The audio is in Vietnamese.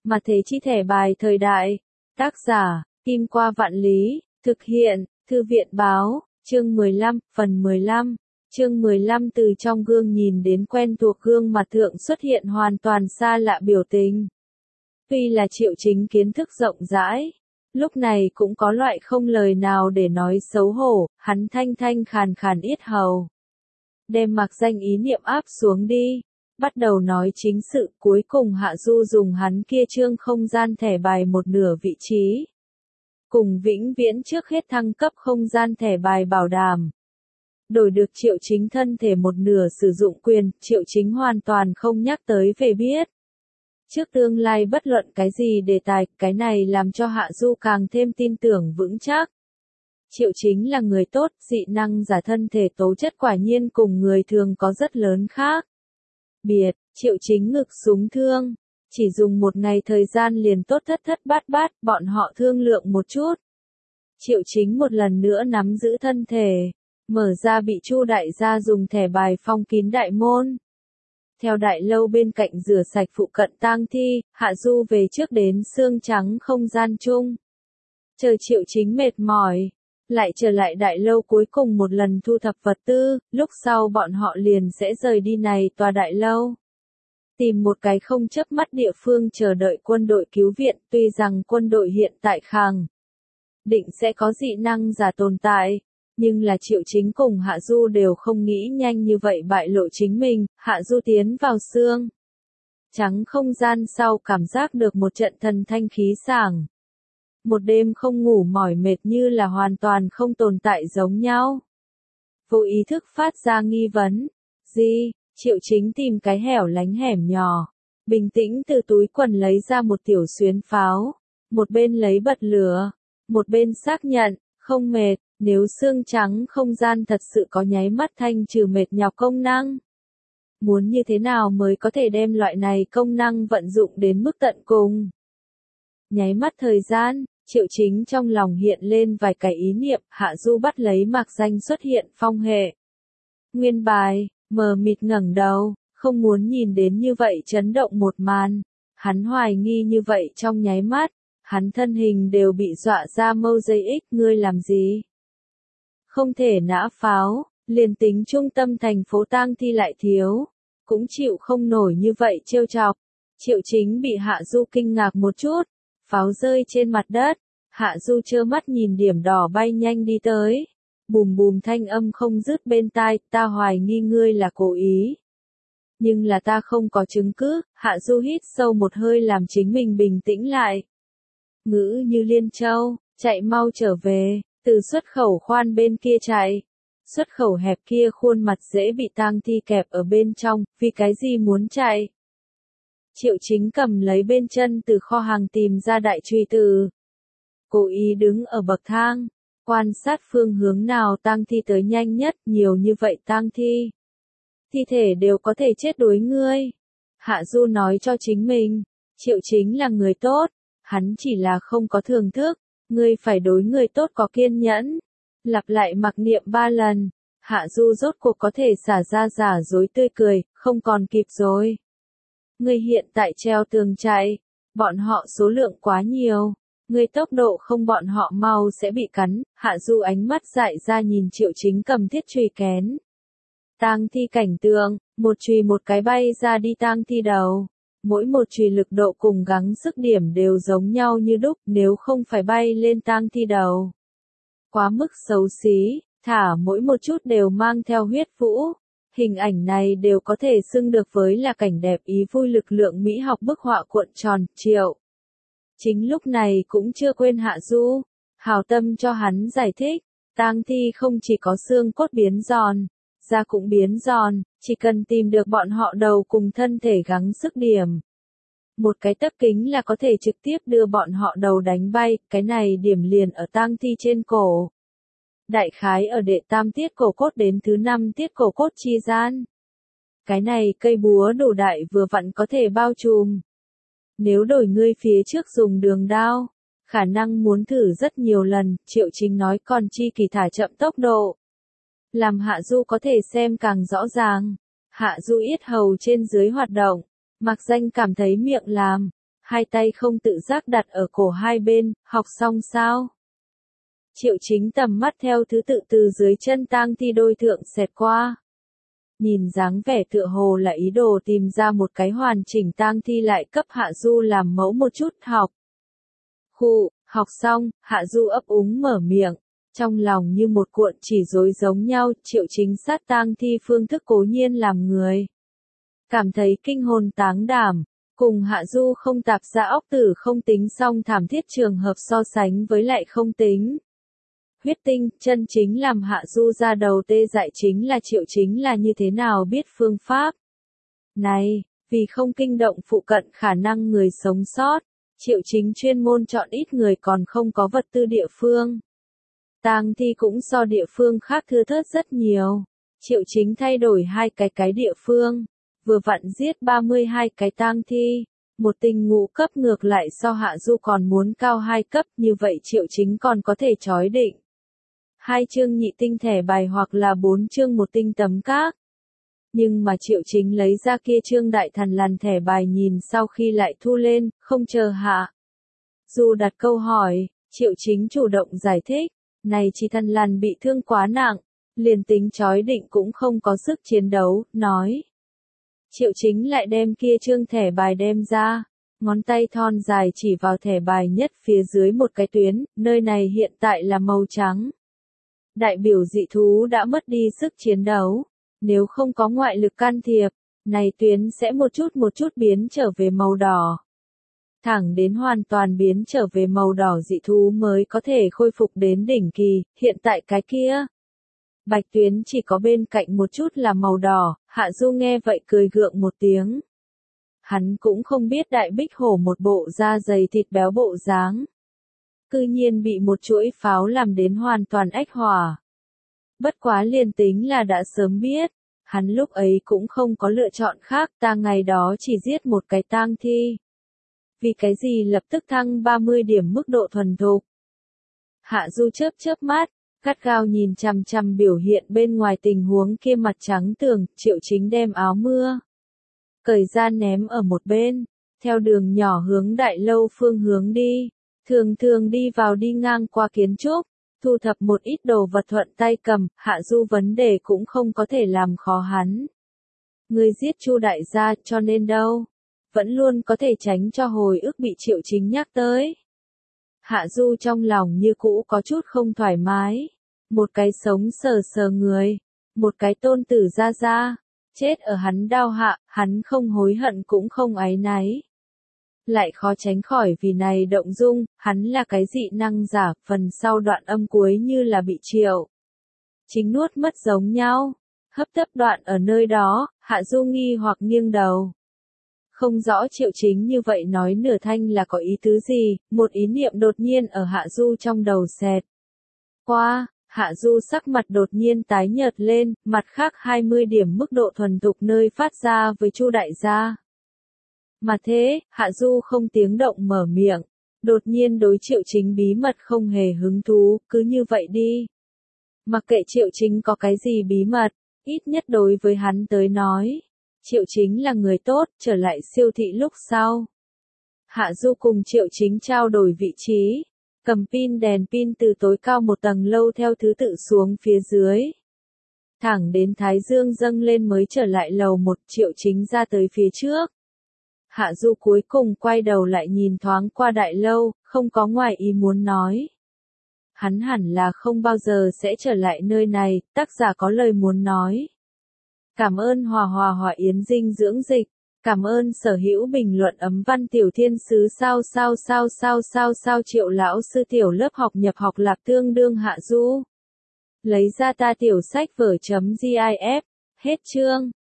Mà thế chi thẻ bài thời đại. Tác giả, Kim Qua Vạn Lý, thực hiện, Thư viện báo, chương 15, phần 15. Chương 15 từ trong gương nhìn đến quen thuộc gương mặt thượng xuất hiện hoàn toàn xa lạ biểu tình. Tuy là Triệu Chính kiến thức rộng rãi, lúc này cũng có loại không lời nào để nói xấu hổ, hắn thanh thanh khàn khàn yết hầu. Đem mặc danh ý niệm áp xuống đi, bắt đầu nói chính sự, cuối cùng Hạ Du dùng hắn kia trương không gian thẻ bài một nửa vị trí. Cùng vĩnh viễn trước hết thăng cấp không gian thẻ bài bảo đảm. Đổi được Triệu Chính thân thể một nửa sử dụng quyền, Triệu Chính hoàn toàn không nhắc tới về biết. Trước tương lai bất luận cái gì đề tài, cái này làm cho Hạ Du càng thêm tin tưởng vững chắc. Triệu Chính là người tốt, dị năng giả thân thể tố chất quả nhiên cùng người thường có rất lớn khác biệt. Triệu Chính ngực súng thương, chỉ dùng một ngày thời gian liền tốt thất thất bát bát, bọn họ thương lượng một chút. Triệu Chính một lần nữa nắm giữ thân thể, mở ra bị Chu đại gia dùng thẻ bài phong kín đại môn. Theo đại lâu bên cạnh rửa sạch phụ cận tang thi, Hạ Du về trước đến xương trắng không gian chung. Chờ Triệu Chính mệt mỏi, lại trở lại đại lâu cuối cùng một lần thu thập vật tư, lúc sau bọn họ liền sẽ rời đi này tòa đại lâu. Tìm một cái không chớp mắt địa phương chờ đợi quân đội cứu viện, tuy rằng quân đội hiện tại khẳng định sẽ có dị năng giả tồn tại, nhưng là Triệu Chính cùng Hạ Du đều không nghĩ nhanh như vậy bại lộ chính mình. Hạ Du tiến vào xương trắng không gian sau cảm giác được một trận thần thanh khí sảng. Một đêm không ngủ mỏi mệt như là hoàn toàn không tồn tại giống nhau. Vô ý thức phát ra nghi vấn. Gì? Triệu Chính tìm cái hẻo lánh hẻm nhỏ, bình tĩnh từ túi quần lấy ra một tiểu xuyến pháo, một bên lấy bật lửa, một bên xác nhận, không mệt, nếu xương trắng không gian thật sự có nháy mắt thanh trừ mệt nhọc công năng. Muốn như thế nào mới có thể đem loại này công năng vận dụng đến mức tận cùng? Nháy mắt thời gian, Triệu Chính trong lòng hiện lên vài cái ý niệm, Hạ Du bắt lấy mạc danh xuất hiện phong hệ. Nguyên bài, mờ mịt ngẩng đầu, không muốn nhìn đến như vậy chấn động một màn. Hắn hoài nghi như vậy trong nháy mắt, hắn thân hình đều bị dọa ra mâu dây ích, ngươi làm gì? Không thể nã pháo, liền tính trung tâm thành phố tang thi lại thiếu, cũng chịu không nổi như vậy trêu chọc. Triệu Chính bị Hạ Du kinh ngạc một chút, pháo rơi trên mặt đất, Hạ Du trơ mắt nhìn điểm đỏ bay nhanh đi tới. Bùm bùm thanh âm không dứt bên tai, ta hoài nghi ngươi là cố ý. Nhưng là ta không có chứng cứ. Hạ Du hít sâu một hơi làm chính mình bình tĩnh lại. Ngữ như liên châu, chạy mau trở về, từ xuất khẩu khoan bên kia chạy. Xuất khẩu hẹp kia khuôn mặt dễ bị tang thi kẹp ở bên trong, vì cái gì muốn chạy? Triệu Chính cầm lấy bên chân từ kho hàng tìm ra đại truy từ. Cố ý đứng ở bậc thang, quan sát phương hướng nào tang thi tới nhanh nhất, nhiều như vậy tang thi. Thi thể đều có thể chết đối ngươi. Hạ Du nói cho chính mình, Triệu Chính là người tốt, hắn chỉ là không có thưởng thức, ngươi phải đối người tốt có kiên nhẫn. Lặp lại mặc niệm 3 lần, Hạ Du rốt cuộc có thể xả ra giả dối tươi cười, không còn kịp rồi. Ngươi hiện tại treo tường chạy, bọn họ số lượng quá nhiều. Ngươi tốc độ không bọn họ mau sẽ bị cắn. Hạ Du ánh mắt dại ra nhìn Triệu Chính cầm thiết chùy kén. Tang thi cảnh tượng, một chùy một cái bay ra đi tang thi đầu. Mỗi một chùy lực độ cùng gắng sức điểm đều giống nhau như đúc, nếu không phải bay lên tang thi đầu. Quá mức xấu xí, thả mỗi một chút đều mang theo huyết vũ. Hình ảnh này đều có thể xưng được với là cảnh đẹp ý vui lực lượng mỹ học bức họa cuộn tròn. Triệu Chính lúc này cũng chưa quên Hạ Du, hảo tâm cho hắn giải thích, tang thi không chỉ có xương cốt biến giòn, da cũng biến giòn, chỉ cần tìm được bọn họ đầu cùng thân thể gắng sức điểm. Một cái tấc kính là có thể trực tiếp đưa bọn họ đầu đánh bay, cái này điểm liền ở tang thi trên cổ. Đại khái ở đệ tam tiết cổ cốt đến thứ 5 tiết cổ cốt chi gian. Cái này cây búa đủ đại vừa vặn có thể bao trùm. Nếu đổi ngươi phía trước dùng đường đao, khả năng muốn thử rất nhiều lần, Triệu Chính nói còn chi kỳ thả chậm tốc độ. Làm Hạ Du có thể xem càng rõ ràng. Hạ Du yết hầu trên dưới hoạt động, mặc danh cảm thấy miệng làm. hai tay không tự giác đặt ở cổ hai bên, học xong sao? Triệu Chính tầm mắt theo thứ tự từ dưới chân tang thi đôi thượng xẹt qua. Nhìn dáng vẻ tựa hồ là ý đồ tìm ra một cái hoàn chỉnh tang thi lại cấp Hạ Du làm mẫu một chút học. Học xong, Hạ Du ấp úng mở miệng, trong lòng như một cuộn chỉ rối giống nhau, Triệu Chính sát tang thi phương thức cố nhiên làm người cảm thấy kinh hồn táng đảm, cùng Hạ Du không tạp ra óc tử không tính xong thảm thiết trường hợp so sánh với lại không tính. Huyết tinh, chân chính làm Hạ Du ra đầu tê dại chính là Triệu Chính là như thế nào biết phương pháp. Này, vì không kinh động phụ cận khả năng người sống sót, Triệu Chính chuyên môn chọn ít người còn không có vật tư địa phương. Tang thi cũng so địa phương khác thưa thớt rất nhiều. Triệu Chính thay đổi hai cái địa phương, vừa vặn giết 32 cái tang thi. Một tình ngũ cấp ngược lại so Hạ Du còn muốn cao 2 cấp, như vậy Triệu Chính còn có thể chói định 2 chương nhị tinh thẻ bài hoặc là 4 chương một tinh tấm các. Nhưng mà Triệu Chính lấy ra kia chương đại thần lằn thẻ bài nhìn sau khi lại thu lên, không chờ Hạ Du đặt câu hỏi, Triệu Chính chủ động giải thích, này chỉ thần lằn bị thương quá nặng, liền tính chói định cũng không có sức chiến đấu, nói. Triệu Chính lại đem kia chương thẻ bài đem ra, ngón tay thon dài chỉ vào thẻ bài nhất phía dưới một cái tuyến, nơi này hiện tại là màu trắng. Đại biểu dị thú đã mất đi sức chiến đấu, nếu không có ngoại lực can thiệp, này tuyến sẽ một chút biến trở về màu đỏ. Thẳng đến hoàn toàn biến trở về màu đỏ dị thú mới có thể khôi phục đến đỉnh kỳ, hiện tại cái kia. Bạch tuyến chỉ có bên cạnh một chút là màu đỏ, Hạ Du nghe vậy cười gượng một tiếng. Hắn cũng không biết đại bích hổ một bộ da dày thịt béo bộ dáng. Cư nhiên bị một chuỗi pháo làm đến hoàn toàn ách hỏa. Bất quá liền tính là đã sớm biết, hắn lúc ấy cũng không có lựa chọn khác, ta ngày đó chỉ giết một cái tang thi. Vì cái gì lập tức thăng 30 điểm mức độ thuần thục. Hạ Du chớp mắt, gắt gao nhìn chằm chằm biểu hiện bên ngoài tình huống kia mặt trắng tường, Triệu Chính đem áo mưa cởi ra ném ở một bên, theo đường nhỏ hướng đại lâu phương hướng đi, thường đi vào đi ngang qua kiến trúc, thu thập một ít đồ vật thuận tay cầm, Hạ Du vấn đề cũng không có thể làm khó hắn. Người giết Chu đại gia cho nên đâu, vẫn luôn có thể tránh cho hồi ức bị Triệu Chính nhắc tới. Hạ Du trong lòng như cũ có chút không thoải mái, một cái sống sờ người, một cái tôn tử ra, chết ở hắn đao hạ, hắn không hối hận cũng không áy náy. Lại khó tránh khỏi vì này động dung, hắn là cái dị năng giả, phần sau đoạn âm cuối như là bị Triệu Chính nuốt mất giống nhau. Hấp tấp đoạn ở nơi đó, Hạ Du nghi hoặc nghiêng đầu. Không rõ Triệu Chính như vậy nói nửa thanh là có ý tứ gì, một ý niệm đột nhiên ở Hạ Du trong đầu xẹt qua, Hạ Du sắc mặt đột nhiên tái nhợt lên, mặt khác 20 điểm mức độ thuần thục nơi phát ra với Chu đại gia. Mà thế, Hạ Du không tiếng động mở miệng, đột nhiên đối Triệu Chính bí mật không hề hứng thú, cứ như vậy đi. Mặc kệ Triệu Chính có cái gì bí mật, ít nhất đối với hắn tới nói, Triệu Chính là người tốt, trở lại siêu thị lúc sau. Hạ Du cùng Triệu Chính trao đổi vị trí, cầm pin đèn pin từ tối cao một tầng lâu theo thứ tự xuống phía dưới. Thẳng đến Thái Dương dâng lên mới trở lại lầu 1, Triệu Chính ra tới phía trước. Hạ Du cuối cùng quay đầu lại nhìn thoáng qua đại lâu, không có ngoài ý muốn nói. Hắn hẳn là không bao giờ sẽ trở lại nơi này, tác giả có lời muốn nói. Cảm ơn Hòa Hòa Yến dinh dưỡng dịch, cảm ơn sở hữu bình luận ấm văn tiểu thiên sứ sao Triệu lão sư tiểu lớp học nhập học lạp tương đương Hạ Du. Lấy ra ta tiểu sách vở.gif, hết chương.